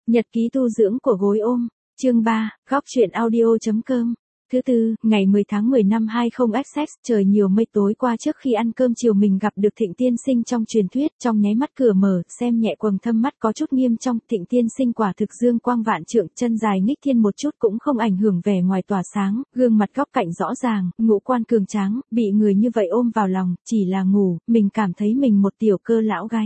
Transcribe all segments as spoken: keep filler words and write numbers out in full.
Nhật ký tu dưỡng của gối ôm, chương ba, góc truyện audio.com. Thứ tư, ngày mười tháng mười năm hai không xx, trời nhiều mây tối qua trước khi ăn cơm chiều mình gặp được Thịnh tiên sinh trong truyền thuyết, trong nháy mắt cửa mở, xem nhẹ quầng thâm mắt có chút nghiêm trong, Thịnh tiên sinh quả thực dương quang vạn trượng, chân dài nghích thiên một chút cũng không ảnh hưởng vẻ ngoài tỏa sáng, gương mặt góc cạnh rõ ràng, ngũ quan cường tráng, bị người như vậy ôm vào lòng, chỉ là ngủ, mình cảm thấy mình một tiểu cơ lão gai.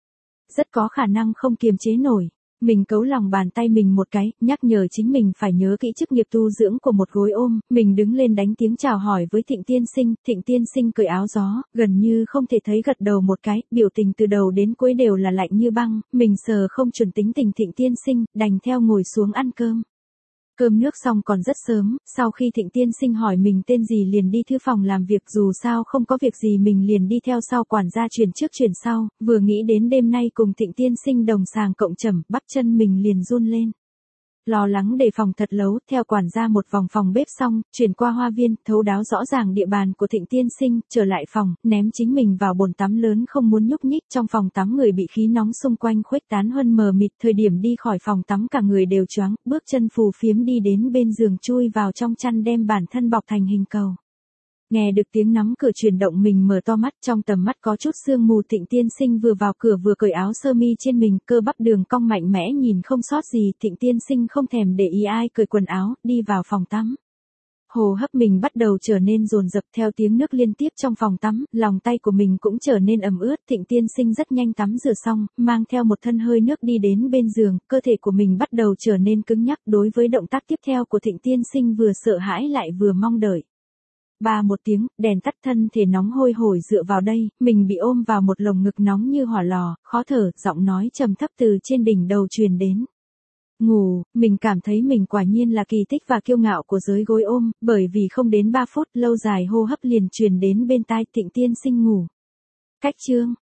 Rất có khả năng không kiềm chế nổi. Mình cấu lòng bàn tay mình một cái, nhắc nhở chính mình phải nhớ kỹ chức nghiệp tu dưỡng của một gối ôm, mình đứng lên đánh tiếng chào hỏi với Thịnh tiên sinh, Thịnh tiên sinh cởi áo gió, gần như không thể thấy gật đầu một cái, biểu tình từ đầu đến cuối đều là lạnh như băng, mình sờ không chuẩn tính tình Thịnh tiên sinh, đành theo ngồi xuống ăn cơm. Cơm nước xong còn rất sớm, sau khi Thịnh tiên sinh hỏi mình tên gì liền đi thư phòng làm việc, dù sao không có việc gì mình liền đi theo sau quản gia truyền trước truyền sau, vừa nghĩ đến đêm nay cùng Thịnh tiên sinh đồng sàng cộng trầm, bắp chân mình liền run lên. Lo lắng đề phòng thật lấu, theo quản gia một vòng phòng bếp xong, chuyển qua hoa viên, thấu đáo rõ ràng địa bàn của Thịnh tiên sinh, trở lại phòng, ném chính mình vào bồn tắm lớn không muốn nhúc nhích, trong phòng tắm người bị khí nóng xung quanh khuếch tán hơn mờ mịt, thời điểm đi khỏi phòng tắm cả người đều choáng, bước chân phù phiếm đi đến bên giường chui vào trong chăn đem bản thân bọc thành hình cầu. Nghe được tiếng nắm cửa chuyển động mình mở to mắt, trong tầm mắt có chút sương mù, Thịnh tiên sinh vừa vào cửa vừa cởi áo sơ mi trên mình, cơ bắp đường cong mạnh mẽ nhìn không sót gì, Thịnh tiên sinh không thèm để ý ai cởi quần áo, đi vào phòng tắm. Hồ hấp mình bắt đầu trở nên dồn dập theo tiếng nước liên tiếp trong phòng tắm, lòng tay của mình cũng trở nên ẩm ướt, Thịnh tiên sinh rất nhanh tắm rửa xong, mang theo một thân hơi nước đi đến bên giường, cơ thể của mình bắt đầu trở nên cứng nhắc, đối với động tác tiếp theo của Thịnh tiên sinh vừa sợ hãi lại vừa mong đợi. Ba một tiếng, đèn tắt, thân thể nóng hôi hổi dựa vào đây, mình bị ôm vào một lồng ngực nóng như hỏa lò, khó thở, giọng nói trầm thấp từ trên đỉnh đầu truyền đến. Ngủ, mình cảm thấy mình quả nhiên là kỳ tích và kiêu ngạo của giới gối ôm, bởi vì không đến ba phút, lâu dài hô hấp liền truyền đến bên tai, Thịnh tiên sinh ngủ. Cách chương.